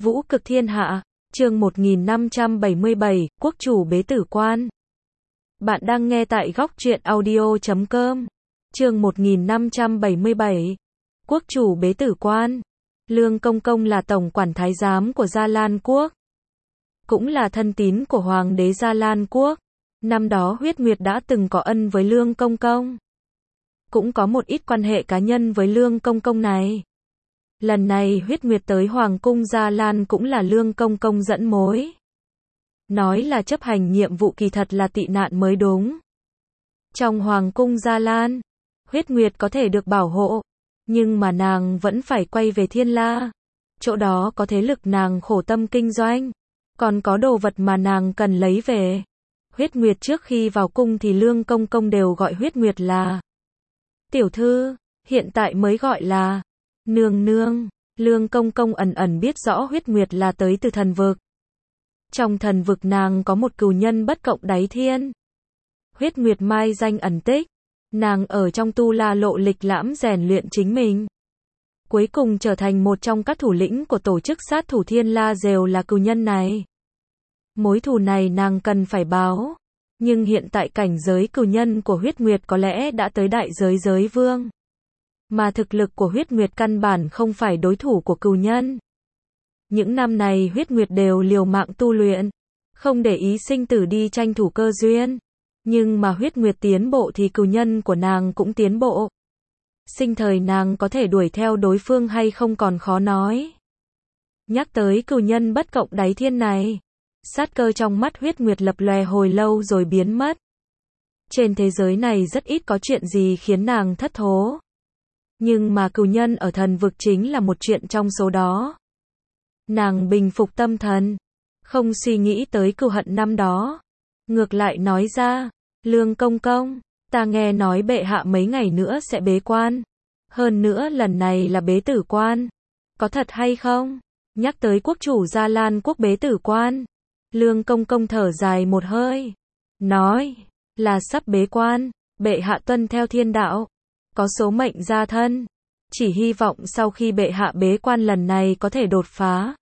Vũ cực thiên hạ, chương 1577, quốc chủ bế tử quan. Bạn đang nghe tại góc truyện audio.com. Chương 1577, quốc chủ bế tử quan. Lương Công Công là tổng quản thái giám của Gia Lan quốc, cũng là thân tín của hoàng đế Gia Lan quốc. Năm đó Huyết Nguyệt đã từng có ân với Lương Công Công, cũng có một ít quan hệ cá nhân với Lương Công Công này. Lần này Huyết Nguyệt tới Hoàng cung Gia Lan cũng là Lương Công Công dẫn mối. Nói là chấp hành nhiệm vụ kỳ thật là tị nạn mới đúng. Trong Hoàng cung Gia Lan, Huyết Nguyệt có thể được bảo hộ, nhưng mà nàng vẫn phải quay về Thiên La. Chỗ đó có thế lực nàng khổ tâm kinh doanh, còn có đồ vật mà nàng cần lấy về. Huyết Nguyệt trước khi vào cung thì Lương Công Công đều gọi Huyết Nguyệt là tiểu thư, hiện tại mới gọi là nương nương. Lương Công Công ẩn ẩn biết rõ Huyết Nguyệt là tới từ thần vực. Trong thần vực nàng có một cừu nhân bất cộng đáy thiên. Huyết Nguyệt mai danh ẩn tích, nàng ở trong tu la lộ lịch lãm rèn luyện chính mình, cuối cùng trở thành một trong các thủ lĩnh của tổ chức sát thủ Thiên La đều là cừu nhân này. Mối thù này nàng cần phải báo, nhưng hiện tại cảnh giới cừu nhân của Huyết Nguyệt có lẽ đã tới đại giới giới vương, mà thực lực của Huyết Nguyệt căn bản không phải đối thủ của cừu nhân. Những năm này Huyết Nguyệt đều liều mạng tu luyện, không để ý sinh tử đi tranh thủ cơ duyên. Nhưng mà Huyết Nguyệt tiến bộ thì cừu nhân của nàng cũng tiến bộ. Sinh thời nàng có thể đuổi theo đối phương hay không còn khó nói. Nhắc tới cừu nhân bất cộng đáy thiên này, sát cơ trong mắt Huyết Nguyệt lập lòe hồi lâu rồi biến mất. Trên thế giới này rất ít có chuyện gì khiến nàng thất thố, nhưng mà cừu nhân ở thần vực chính là một chuyện trong số đó. Nàng bình phục tâm thần, không suy nghĩ tới cừu hận năm đó, ngược lại nói ra, Lương Công Công, ta nghe nói bệ hạ mấy ngày nữa sẽ bế quan, hơn nữa lần này là bế tử quan, có thật hay không? Nhắc tới quốc chủ Gia Lan quốc bế tử quan, Lương Công Công thở dài một hơi, nói, là sắp bế quan, bệ hạ tuân theo thiên đạo, có số mệnh gia thân, chỉ hy vọng sau khi bệ hạ bế quan lần này có thể đột phá,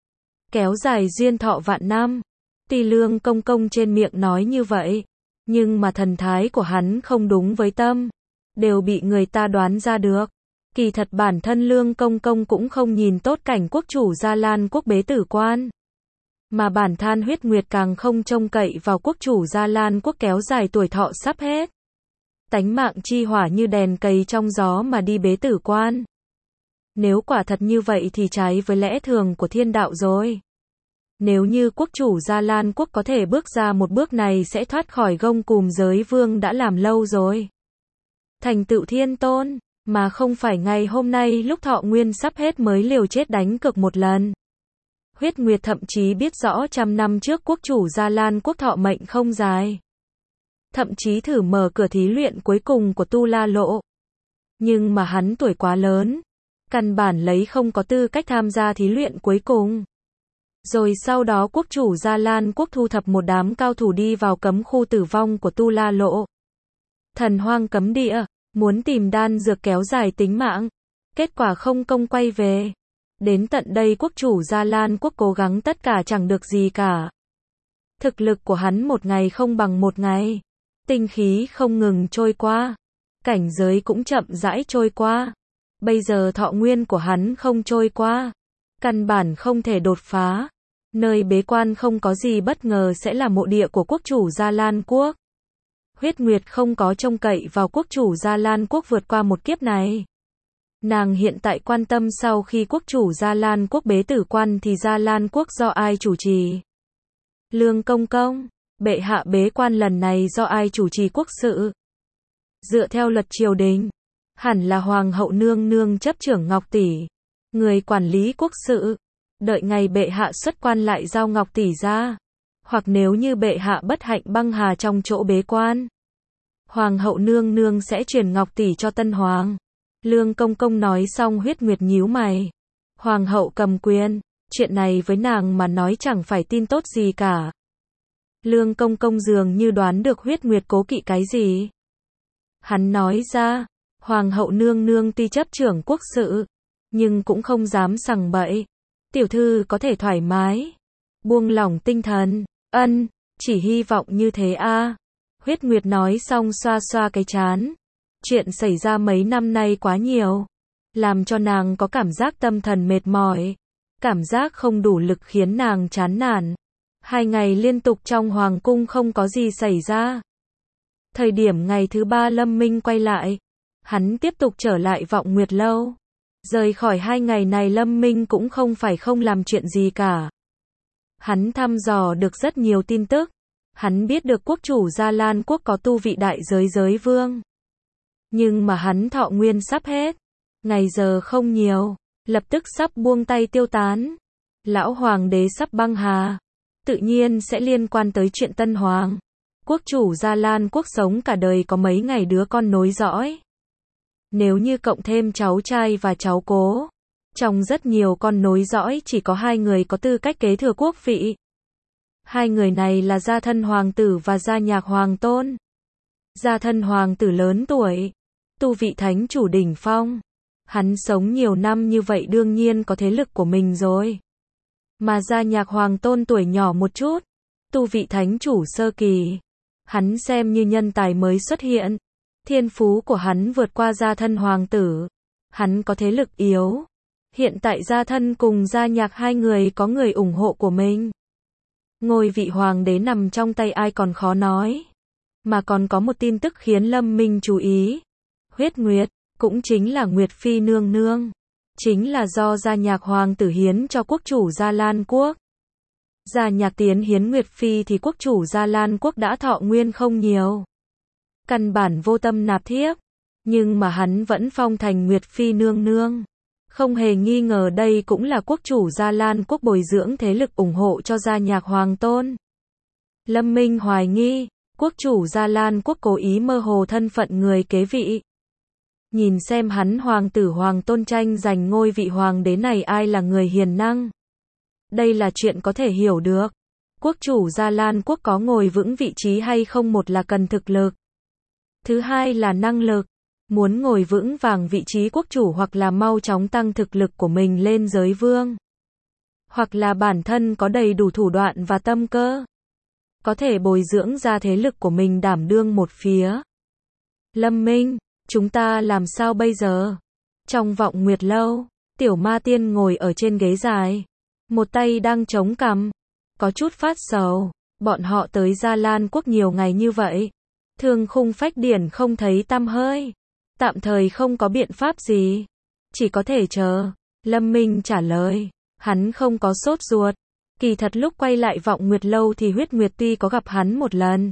kéo dài duyên thọ vạn năm. Tuy Lương Công Công trên miệng nói như vậy, nhưng mà thần thái của hắn không đúng với tâm, đều bị người ta đoán ra được. Kỳ thật bản thân Lương Công Công cũng không nhìn tốt cảnh quốc chủ Gia Lan quốc bế tử quan, mà bản thân Huyết Nguyệt càng không trông cậy vào quốc chủ Gia Lan quốc kéo dài tuổi thọ sắp hết, tánh mạng chi hỏa như đèn cầy trong gió mà đi bế tử quan. Nếu quả thật như vậy thì trái với lẽ thường của thiên đạo rồi. Nếu như quốc chủ Gia Lan quốc có thể bước ra một bước này sẽ thoát khỏi gông cùm giới vương đã làm lâu rồi, thành tựu thiên tôn, mà không phải ngày hôm nay lúc thọ nguyên sắp hết mới liều chết đánh cược một lần. Huyết Nguyệt thậm chí biết rõ trăm năm trước quốc chủ Gia Lan quốc thọ mệnh không dài, thậm chí thử mở cửa thí luyện cuối cùng của tu la lộ, nhưng mà hắn tuổi quá lớn, căn bản lấy không có tư cách tham gia thí luyện cuối cùng. Rồi sau đó quốc chủ Gia Lan quốc thu thập một đám cao thủ đi vào cấm khu tử vong của tu la lộ, thần hoang cấm địa, muốn tìm đan dược kéo dài tính mạng. Kết quả không công quay về. Đến tận đây quốc chủ Gia Lan quốc cố gắng tất cả chẳng được gì cả. Thực lực của hắn một ngày không bằng một ngày. Tinh khí không ngừng trôi qua, cảnh giới cũng chậm rãi trôi qua. Bây giờ thọ nguyên của hắn không trôi qua, căn bản không thể đột phá. Nơi bế quan không có gì bất ngờ sẽ là mộ địa của quốc chủ Gia Lan quốc. Huyết Nguyệt không có trông cậy vào quốc chủ Gia Lan quốc vượt qua một kiếp này. Nàng hiện tại quan tâm sau khi quốc chủ Gia Lan quốc bế tử quan thì Gia Lan quốc do ai chủ trì? Lương Công Công, bệ hạ bế quan lần này do ai chủ trì quốc sự? Dựa theo luật triều đình, hẳn là Hoàng hậu nương nương chấp trưởng Ngọc Tỷ, người quản lý quốc sự. Đợi ngày bệ hạ xuất quan lại giao Ngọc Tỷ ra. Hoặc nếu như bệ hạ bất hạnh băng hà trong chỗ bế quan, Hoàng hậu nương nương sẽ truyền Ngọc Tỷ cho tân hoàng. Lương Công Công nói xong Huyết Nguyệt nhíu mày. Hoàng hậu cầm quyền, chuyện này với nàng mà nói chẳng phải tin tốt gì cả. Lương Công Công dường như đoán được Huyết Nguyệt cố kỵ cái gì. Hắn nói ra, Hoàng hậu nương nương tuy chấp trưởng quốc sự, nhưng cũng không dám sằng bậy. Tiểu thư có thể thoải mái, buông lỏng tinh thần. Ân, chỉ hy vọng như thế a. Huyết Nguyệt nói xong xoa xoa cái trán. Chuyện xảy ra mấy năm nay quá nhiều, làm cho nàng có cảm giác tâm thần mệt mỏi, cảm giác không đủ lực khiến nàng chán nản. 2 ngày liên tục trong hoàng cung không có gì xảy ra. Thời điểm ngày thứ 3 Lâm Minh quay lại, hắn tiếp tục trở lại Vọng Nguyệt Lâu. Rời khỏi 2 ngày này Lâm Minh cũng không phải không làm chuyện gì cả. Hắn thăm dò được rất nhiều tin tức. Hắn biết được quốc chủ Gia Lan quốc có tu vị đại giới giới vương. Nhưng mà hắn thọ nguyên sắp hết. Ngày giờ không nhiều, lập tức sắp buông tay tiêu tán. Lão hoàng đế sắp băng hà. Tự nhiên sẽ liên quan tới chuyện Tân Hoàng. Quốc chủ Gia Lan quốc sống cả đời có mấy ngày đứa con nối dõi. Nếu như cộng thêm cháu trai và cháu cố, trong rất nhiều con nối dõi chỉ có 2 người có tư cách kế thừa quốc vị. 2 người này là Gia Thân Hoàng tử và Gia Nhạc Hoàng tôn. Gia Thân Hoàng tử lớn tuổi, tu vị thánh chủ đỉnh phong. Hắn sống nhiều năm như vậy đương nhiên có thế lực của mình rồi. Mà Gia Nhạc Hoàng tôn tuổi nhỏ một chút, tu vị thánh chủ sơ kỳ. Hắn xem như nhân tài mới xuất hiện. Thiên phú của hắn vượt qua Gia Thân Hoàng tử. Hắn có thế lực yếu. Hiện tại Gia Thân cùng Gia Nhạc 2 người có người ủng hộ của mình. Ngôi vị hoàng đế nằm trong tay ai còn khó nói. Mà còn có một tin tức khiến Lâm Minh chú ý. Huyết Nguyệt, cũng chính là Nguyệt Phi nương nương. Chính là do Gia Nhạc Hoàng tử hiến cho quốc chủ Gia Lan quốc. Gia Nhạc tiến hiến Nguyệt Phi thì quốc chủ Gia Lan quốc đã thọ nguyên không nhiều. Căn bản vô tâm nạp thiếp. Nhưng mà hắn vẫn phong thành Nguyệt Phi nương nương. Không hề nghi ngờ đây cũng là quốc chủ Gia Lan quốc bồi dưỡng thế lực ủng hộ cho Gia Nhạc Hoàng tôn. Lâm Minh hoài nghi, quốc chủ Gia Lan quốc cố ý mơ hồ thân phận người kế vị. Nhìn xem hắn hoàng tử hoàng tôn tranh giành ngôi vị hoàng đế này ai là người hiền năng. Đây là chuyện có thể hiểu được. Quốc chủ Gia Lan quốc có ngồi vững vị trí hay không một là cần thực lực. Thứ hai là năng lực. Muốn ngồi vững vàng vị trí quốc chủ hoặc là mau chóng tăng thực lực của mình lên giới vương. Hoặc là bản thân có đầy đủ thủ đoạn và tâm cơ. Có thể bồi dưỡng ra thế lực của mình đảm đương một phía. Lâm Minh, chúng ta làm sao bây giờ? Trong Vọng Nguyệt Lâu, Tiểu Ma Tiên ngồi ở trên ghế dài. Một tay đang chống cằm. Có chút phát sầu. Bọn họ tới Gia Lan quốc nhiều ngày như vậy. Thương Khung Phách Điển không thấy tăm hơi. Tạm thời không có biện pháp gì. Chỉ có thể chờ. Lâm Minh trả lời. Hắn không có sốt ruột. Kỳ thật lúc quay lại Vọng Nguyệt Lâu thì Huyết Nguyệt tuy có gặp hắn một lần.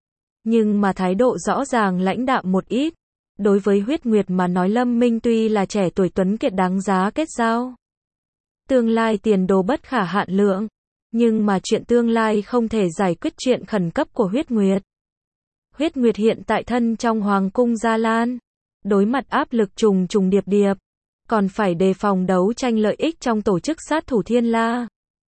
Nhưng mà thái độ rõ ràng lãnh đạm một ít. Đối với Huyết Nguyệt mà nói Lâm Minh tuy là trẻ tuổi tuấn kiệt đáng giá kết giao. Tương lai tiền đồ bất khả hạn lượng. Nhưng mà chuyện tương lai không thể giải quyết chuyện khẩn cấp của Huyết Nguyệt. Huyết Nguyệt hiện tại thân trong Hoàng cung Gia Lan. Đối mặt áp lực trùng trùng điệp điệp. Còn phải đề phòng đấu tranh lợi ích trong tổ chức sát thủ Thiên La.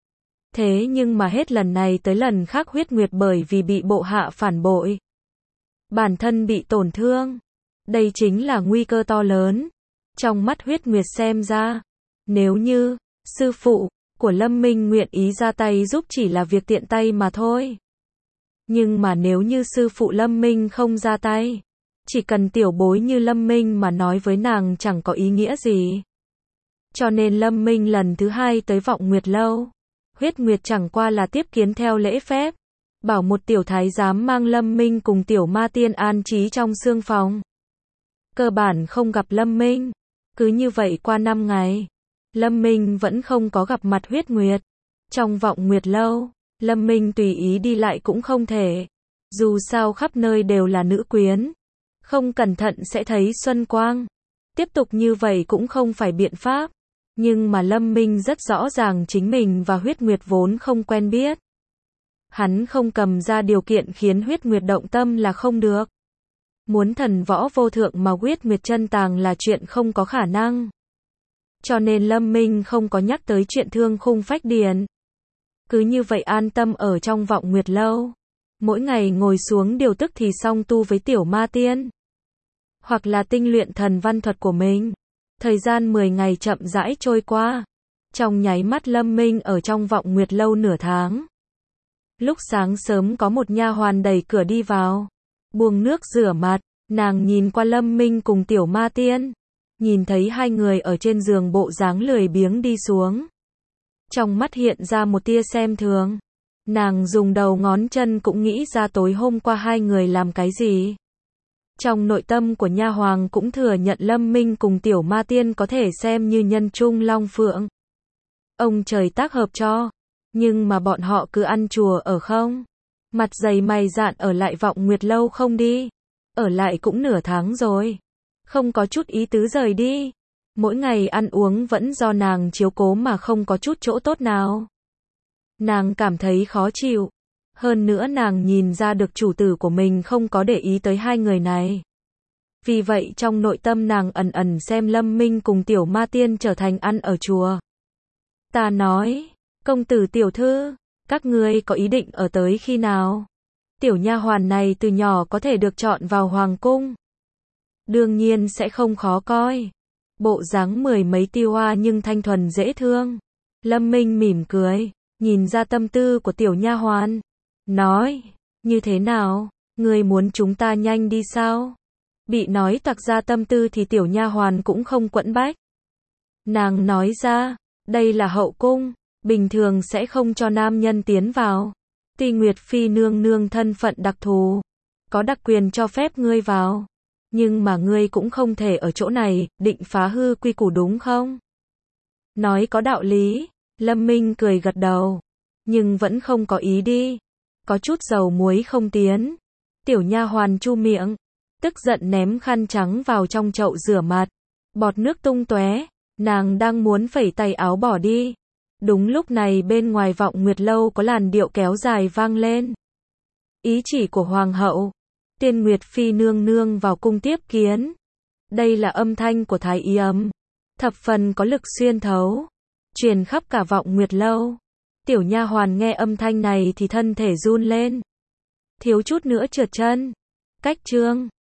Thế nhưng mà hết lần này tới lần khác Huyết Nguyệt bởi vì bị bộ hạ phản bội. Bản thân bị tổn thương. Đây chính là nguy cơ to lớn. Trong mắt Huyết Nguyệt xem ra. Nếu như, sư phụ của Lâm Minh nguyện ý ra tay giúp chỉ là việc tiện tay mà thôi. Nhưng mà nếu như sư phụ Lâm Minh không ra tay. Chỉ cần tiểu bối như Lâm Minh mà nói với nàng chẳng có ý nghĩa gì. Cho nên Lâm Minh lần thứ 2 tới Vọng Nguyệt Lâu. Huyết Nguyệt chẳng qua là tiếp kiến theo lễ phép. Bảo một tiểu thái giám mang Lâm Minh cùng Tiểu Ma Tiên an trí trong xương phòng. Cơ bản không gặp Lâm Minh. Cứ như vậy qua 5 ngày. Lâm Minh vẫn không có gặp mặt Huyết Nguyệt. Trong Vọng Nguyệt Lâu, Lâm Minh tùy ý đi lại cũng không thể. Dù sao khắp nơi đều là nữ quyến. Không cẩn thận sẽ thấy xuân quang. Tiếp tục như vậy cũng không phải biện pháp. Nhưng mà Lâm Minh rất rõ ràng chính mình và Huyết Nguyệt vốn không quen biết. Hắn không cầm ra điều kiện khiến Huyết Nguyệt động tâm là không được. Muốn thần võ vô thượng mà Huyết Nguyệt chân tàng là chuyện không có khả năng. Cho nên Lâm Minh không có nhắc tới chuyện Thương Khung Phách Điển. Cứ như vậy an tâm ở trong Vọng Nguyệt Lâu. Mỗi ngày ngồi xuống điều tức thì song tu với Tiểu Ma Tiên. Hoặc là tinh luyện thần văn thuật của mình. Thời gian 10 ngày chậm rãi trôi qua. Trong nháy mắt Lâm Minh ở trong Vọng Nguyệt lâu nửa tháng. Lúc sáng sớm có một nha hoàn đẩy cửa đi vào, buông nước rửa mặt, nàng nhìn qua Lâm Minh cùng Tiểu Ma Tiên, nhìn thấy hai người ở trên giường bộ dáng lười biếng đi xuống. Trong mắt hiện ra một tia xem thường. Nàng dùng đầu ngón chân cũng nghĩ ra tối hôm qua hai người làm cái gì. Trong nội tâm của nha hoàng cũng thừa nhận Lâm Minh cùng Tiểu Ma Tiên có thể xem như nhân trung long phượng. Ông trời tác hợp cho. Nhưng mà bọn họ cứ ăn chùa ở không? Mặt dày mày dạn ở lại Vọng Nguyệt lâu không đi. Ở lại cũng nửa tháng rồi. Không có chút ý tứ rời đi. Mỗi ngày ăn uống vẫn do nàng chiếu cố mà không có chút chỗ tốt nào. Nàng cảm thấy khó chịu. Hơn nữa nàng nhìn ra được chủ tử của mình không có để ý tới hai người này. Vì vậy trong nội tâm nàng ẩn ẩn xem Lâm Minh cùng Tiểu Ma Tiên trở thành ăn ở chùa. Ta nói, công tử tiểu thư, các ngươi có ý định ở tới khi nào? Tiểu nha hoàn này từ nhỏ có thể được chọn vào hoàng cung. Đương nhiên sẽ không khó coi. Bộ dáng mười mấy tiêu hoa nhưng thanh thuần dễ thương. Lâm Minh mỉm cười, nhìn ra tâm tư của tiểu nha hoàn. Nói, như thế nào, ngươi muốn chúng ta nhanh đi sao? Bị nói toạc ra tâm tư thì tiểu nha hoàn cũng không quẫn bách. Nàng nói ra, đây là hậu cung, bình thường sẽ không cho nam nhân tiến vào. Tuy Nguyệt Phi nương nương thân phận đặc thù, có đặc quyền cho phép ngươi vào. Nhưng mà ngươi cũng không thể ở chỗ này, định phá hư quy củ đúng không? Nói có đạo lý, Lâm Minh cười gật đầu. Nhưng vẫn không có ý đi. Có chút dầu muối không tiến. Tiểu nha hoàn chu miệng, tức giận ném khăn trắng vào trong chậu rửa mặt. Bọt nước tung tóe, nàng đang muốn phẩy tay áo bỏ đi. Đúng lúc này bên ngoài Vọng Nguyệt lâu có làn điệu kéo dài vang lên. Ý chỉ của hoàng hậu. Tiên Nguyệt Phi nương nương vào cung tiếp kiến. Đây là âm thanh của thái y ấm. Thập phần có lực xuyên thấu. Truyền khắp cả Vọng Nguyệt lâu. Tiểu nha hoàn nghe âm thanh này thì thân thể run lên. Thiếu chút nữa trượt chân. Cách chương